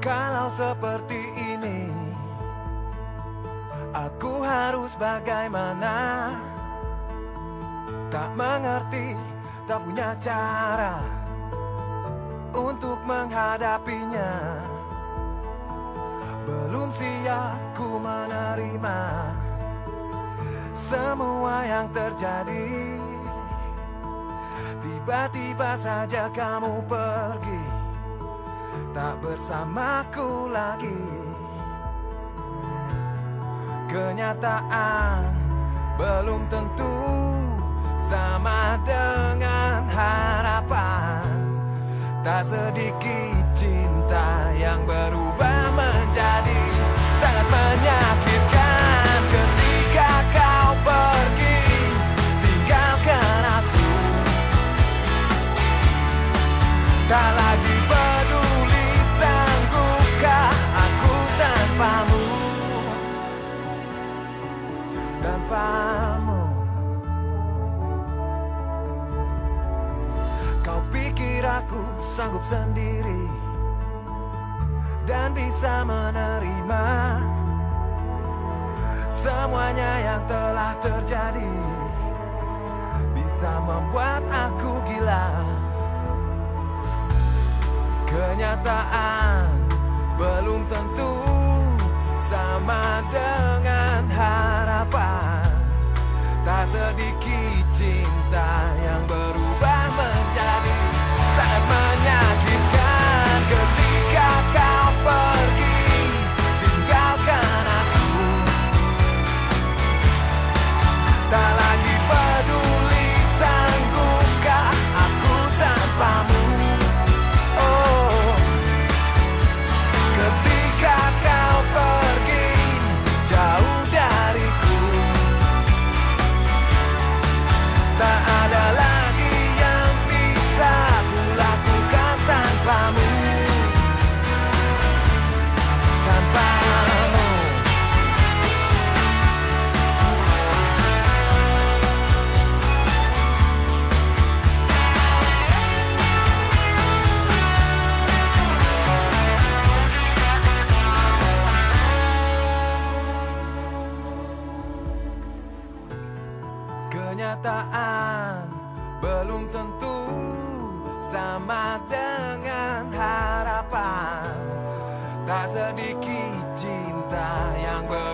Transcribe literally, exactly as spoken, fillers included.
Kalau seperti ini, aku harus bagaimana? Tak mengerti, tak punya cara untuk menghadapinya. Belum siap ku menerima semua yang terjadi. Tiba-tiba saja kamu pergi, tak bersamaku lagi. Kenyataan belum tentu sama dengan harapan. Tak sedikit cinta yang berubah menjadi sangat menyakitkan. Ketika kau pergi, tinggalkan aku, tak lagi peduli sanggupkah aku tanpamu, tanpamu. Kau pikir aku sanggup sendiri dan bisa menerima semuanya yang telah terjadi. Bisa membuat aku gila. Kenyataan belum tentu sama dengan harapan. Tak sedikit cinta yang berubah menjadi sangat menyakitkan. Ketika kau pergi, tinggalkan aku, tak lagi peduli sanggupkah aku tanpamu. Oh, ketika kau pergi jauh dariku, tak ada lagi yang bisa kulakukan tanpamu, tanpamu. Kenyataan belum tentu sama dengan harapan. Tak sedikit cinta yang ber